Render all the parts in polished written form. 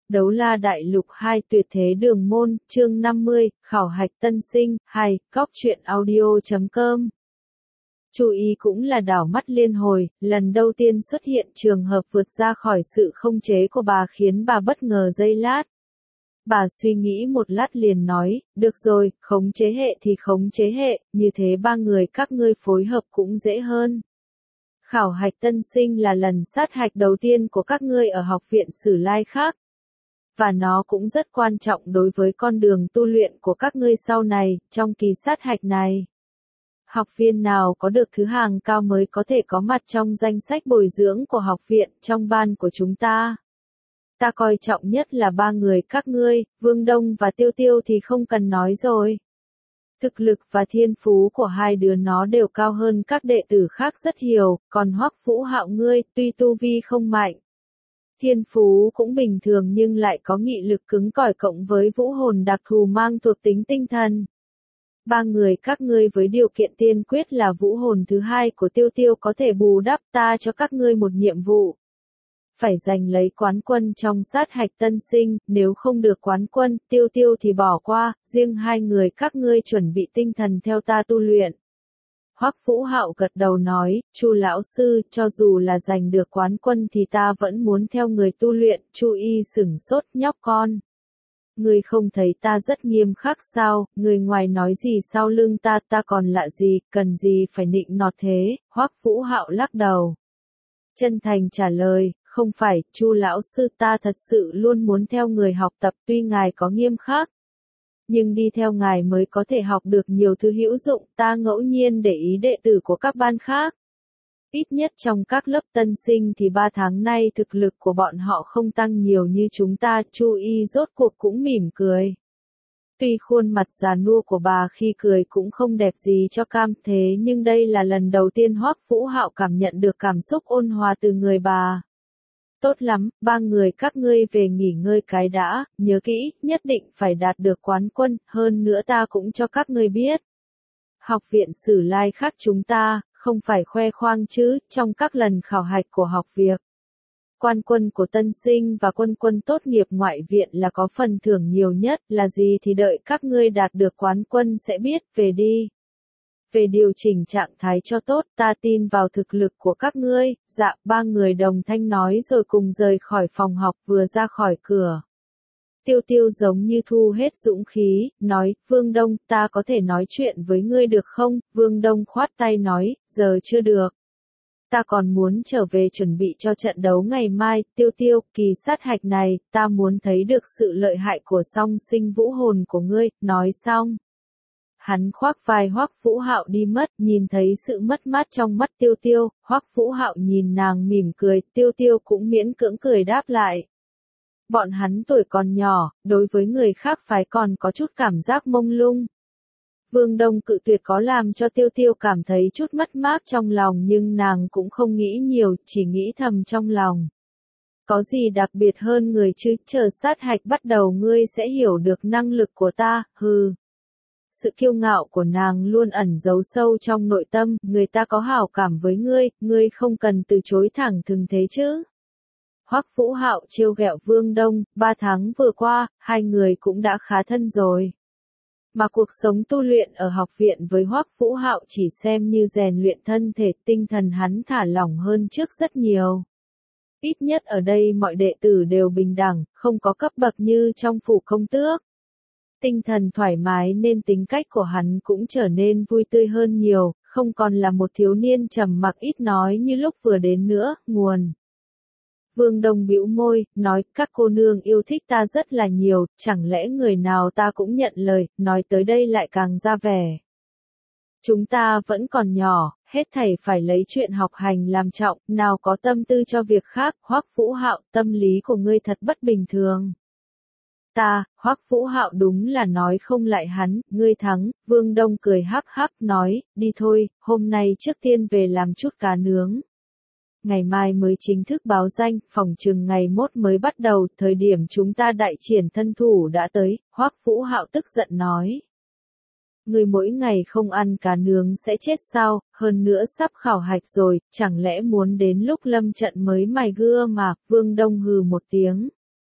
Đấu la đại lục 2 tuyệt thế đường môn, chương 50, khảo hạch tân sinh, 2, góc truyện audio.com. Chú ý cũng là đảo mắt liên hồi, lần đầu tiên xuất hiện trường hợp vượt ra khỏi sự khống chế của bà khiến bà bất ngờ giây lát. Bà suy nghĩ một lát liền nói, được rồi, khống chế hệ thì khống chế hệ, như thế ba người các ngươi phối hợp cũng dễ hơn. Khảo hạch tân sinh là lần sát hạch đầu tiên của các ngươi ở học viện Sử Lai khác. Và nó cũng rất quan trọng đối với con đường tu luyện của các ngươi sau này, trong kỳ sát hạch này. Học viên nào có được thứ hạng cao mới có thể có mặt trong danh sách bồi dưỡng của học viện, trong ban của chúng ta. Ta coi trọng nhất là ba người các ngươi, Vương Đông và Tiêu Tiêu thì không cần nói rồi. Thực lực và thiên phú của hai đứa nó đều cao hơn các đệ tử khác rất nhiều, còn Hoắc Vũ Hạo ngươi, tuy tu vi không mạnh, thiên phú cũng bình thường nhưng lại có nghị lực cứng cỏi cộng với vũ hồn đặc thù mang thuộc tính tinh thần. Ba người các ngươi với điều kiện tiên quyết là vũ hồn thứ hai của Tiêu Tiêu có thể bù đắp, ta cho các ngươi một nhiệm vụ. Phải giành lấy quán quân trong sát hạch tân sinh, nếu không được quán quân, Tiêu Tiêu thì bỏ qua, riêng hai người các ngươi chuẩn bị tinh thần theo ta tu luyện. Hoắc Vũ Hạo gật đầu nói, Chu lão sư, cho dù là giành được quán quân thì ta vẫn muốn theo người tu luyện. Chu Y sửng sốt, nhóc con. Ngươi không thấy ta rất nghiêm khắc sao, ngươi ngoài nói gì sau lưng ta còn lạ gì, cần gì phải nịnh nọt thế. Hoắc Vũ Hạo lắc đầu. Chân thành trả lời, không phải, Chu lão sư, ta thật sự luôn muốn theo người học tập, tuy ngài có nghiêm khắc, nhưng đi theo ngài mới có thể học được nhiều thứ hữu dụng. Ta ngẫu nhiên để ý đệ tử của các ban khác. Ít nhất trong các lớp tân sinh thì 3 tháng nay thực lực của bọn họ không tăng nhiều như chúng ta. Chu Y rốt cuộc cũng mỉm cười. Tuy khuôn mặt già nua của bà khi cười cũng không đẹp gì cho cam, thế nhưng đây là lần đầu tiên Hoắc Vũ Hạo cảm nhận được cảm xúc ôn hòa từ người bà. Tốt lắm, ba người các ngươi về nghỉ ngơi cái đã, nhớ kỹ, nhất định phải đạt được quán quân, hơn nữa ta cũng cho các ngươi biết. Học viện Sử Lai khác chúng ta, không phải khoe khoang chứ, trong các lần khảo hạch của học việc. Quan quân của tân sinh và quân quân tốt nghiệp ngoại viện là có phần thưởng nhiều nhất, là gì thì đợi các ngươi đạt được quán quân sẽ biết, về đi. Về điều chỉnh trạng thái cho tốt, ta tin vào thực lực của các ngươi. Dạ, ba người đồng thanh nói rồi cùng rời khỏi phòng học. Vừa ra khỏi cửa, Tiêu Tiêu giống như thu hết dũng khí, nói, Vương Đông, ta có thể nói chuyện với ngươi được không? Vương Đông khoát tay nói, giờ chưa được. Ta còn muốn trở về chuẩn bị cho trận đấu ngày mai. Tiêu Tiêu, kỳ sát hạch này, ta muốn thấy được sự lợi hại của song sinh vũ hồn của ngươi. Nói xong, hắn khoác vai Hoắc Vũ Hạo đi mất, nhìn thấy sự mất mát trong mắt Tiêu Tiêu, Hoắc Vũ Hạo nhìn nàng mỉm cười, Tiêu Tiêu cũng miễn cưỡng cười đáp lại. Bọn hắn tuổi còn nhỏ, đối với người khác phái còn có chút cảm giác mông lung. Vương Đông cự tuyệt có làm cho Tiêu Tiêu cảm thấy chút mất mát trong lòng, nhưng nàng cũng không nghĩ nhiều, chỉ nghĩ thầm trong lòng. Có gì đặc biệt hơn người chứ, chờ sát hạch bắt đầu ngươi sẽ hiểu được năng lực của ta, hừ. Sự kiêu ngạo của nàng luôn ẩn giấu sâu trong nội tâm, người ta có hảo cảm với ngươi không cần từ chối thẳng thừng thế chứ. Hoắc Vũ Hạo trêu ghẹo Vương Đông, 3 tháng vừa qua, hai người cũng đã khá thân rồi. Mà cuộc sống tu luyện ở học viện với Hoắc Vũ Hạo chỉ xem như rèn luyện thân thể, tinh thần hắn thả lỏng hơn trước rất nhiều. Ít nhất ở đây mọi đệ tử đều bình đẳng, không có cấp bậc như trong phủ công tước. Tinh thần thoải mái nên tính cách của hắn cũng trở nên vui tươi hơn nhiều, không còn là một thiếu niên trầm mặc ít nói như lúc vừa đến nữa. Nguồn Vương Đông bĩu môi, nói, các cô nương yêu thích ta rất là nhiều, chẳng lẽ người nào ta cũng nhận lời, nói tới đây lại càng ra vẻ. Chúng ta vẫn còn nhỏ, hết thảy phải lấy chuyện học hành làm trọng, nào có tâm tư cho việc khác. Hoắc Vũ Hạo, tâm lý của ngươi thật bất bình thường. Hoắc Vũ Hạo đúng là nói không lại hắn, ngươi thắng. Vương Đông cười hắc hắc nói, đi thôi, hôm nay trước tiên về làm chút cá nướng. Ngày mai mới chính thức báo danh, phỏng chừng ngày mốt mới bắt đầu, thời điểm chúng ta đại triển thân thủ đã tới. Hoắc Vũ Hạo tức giận nói. Ngươi mỗi ngày không ăn cá nướng sẽ chết sao, hơn nữa sắp khảo hạch rồi, chẳng lẽ muốn đến lúc lâm trận mới mài gưa mà. Vương Đông hừ một tiếng.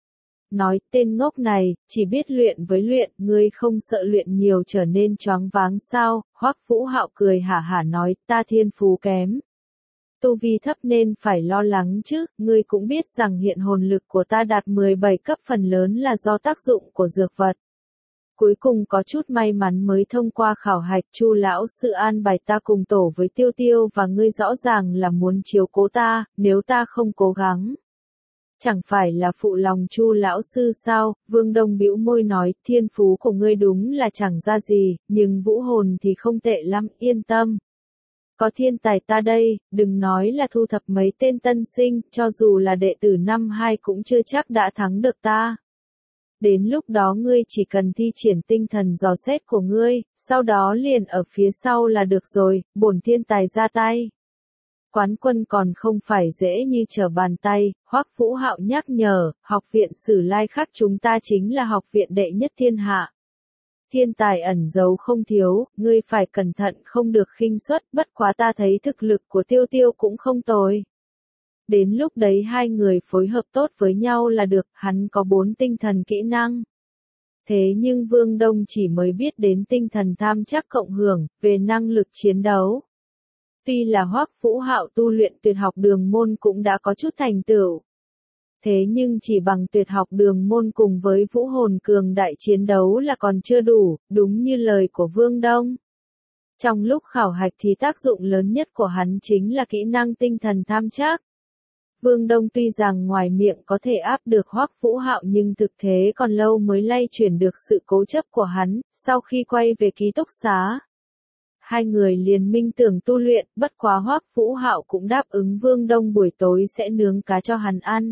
nói, tên ngốc này, chỉ biết luyện với luyện, ngươi không sợ luyện nhiều trở nên choáng váng sao? Hoắc Vũ Hạo cười hả hả nói, ta thiên phú kém. Tu vi thấp nên phải lo lắng chứ, ngươi cũng biết rằng hiện hồn lực của ta đạt 17 cấp phần lớn là do tác dụng của dược vật. Cuối cùng có chút may mắn mới thông qua khảo hạch, Chu lão sư an bài ta cùng tổ với Tiêu Tiêu và ngươi rõ ràng là muốn chiếu cố ta, nếu ta không cố gắng. Chẳng phải là phụ lòng Chu lão sư sao? Vương Đông bĩu môi nói, thiên phú của ngươi đúng là chẳng ra gì, nhưng vũ hồn thì không tệ lắm, yên tâm. Có thiên tài ta đây, đừng nói là thu thập mấy tên tân sinh, cho dù là đệ tử năm 2 cũng chưa chắc đã thắng được ta. Đến lúc đó ngươi chỉ cần thi triển tinh thần dò xét của ngươi, sau đó liền ở phía sau là được rồi, bổn thiên tài ra tay. Quán quân còn không phải dễ như trở bàn tay, Hoắc Vũ Hạo nhắc nhở, học viện Sử Lai Khắc chúng ta chính là học viện đệ nhất thiên hạ. Thiên tài ẩn giấu không thiếu, ngươi phải cẩn thận không được khinh suất, bất quá ta thấy thực lực của Tiêu Tiêu cũng không tồi. Đến lúc đấy hai người phối hợp tốt với nhau là được, hắn có 4 tinh thần kỹ năng. Thế nhưng Vương Đông chỉ mới biết đến tinh thần tham chắc cộng hưởng, về năng lực chiến đấu. Tuy là Hoắc Vũ Hạo tu luyện tuyệt học đường môn cũng đã có chút thành tựu. Thế nhưng chỉ bằng tuyệt học đường môn cùng với vũ hồn cường đại chiến đấu là còn chưa đủ, đúng như lời của Vương Đông. Trong lúc khảo hạch thì tác dụng lớn nhất của hắn chính là kỹ năng tinh thần tham trắc. Vương Đông tuy rằng ngoài miệng có thể áp được Hoắc Vũ Hạo nhưng thực tế còn lâu mới lay chuyển được sự cố chấp của hắn, sau khi quay về ký túc xá. Hai người liền minh tưởng tu luyện, bất quá Hoắc Vũ Hạo cũng đáp ứng Vương Đông buổi tối sẽ nướng cá cho hắn ăn.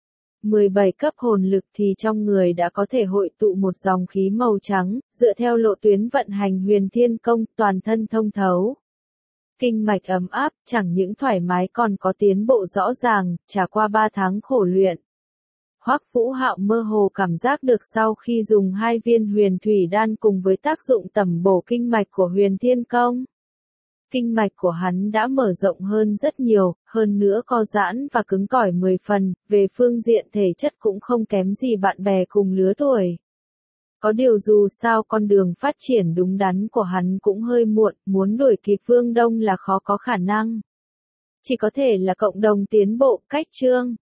17 cấp hồn lực thì trong người đã có thể hội tụ một dòng khí màu trắng, dựa theo lộ tuyến vận hành huyền thiên công, toàn thân thông thấu. Kinh mạch ấm áp, chẳng những thoải mái còn có tiến bộ rõ ràng, trải qua 3 tháng khổ luyện. Hoắc Vũ Hạo mơ hồ cảm giác được sau khi dùng 2 viên huyền thủy đan cùng với tác dụng tẩm bổ kinh mạch của huyền thiên công. Kinh mạch của hắn đã mở rộng hơn rất nhiều, hơn nữa co giãn và cứng cỏi 10 phần, về phương diện thể chất cũng không kém gì bạn bè cùng lứa tuổi. Có điều dù sao con đường phát triển đúng đắn của hắn cũng hơi muộn, muốn đuổi kịp Vương Đông là khó có khả năng. Chỉ có thể là cộng đồng tiến bộ, cách chương.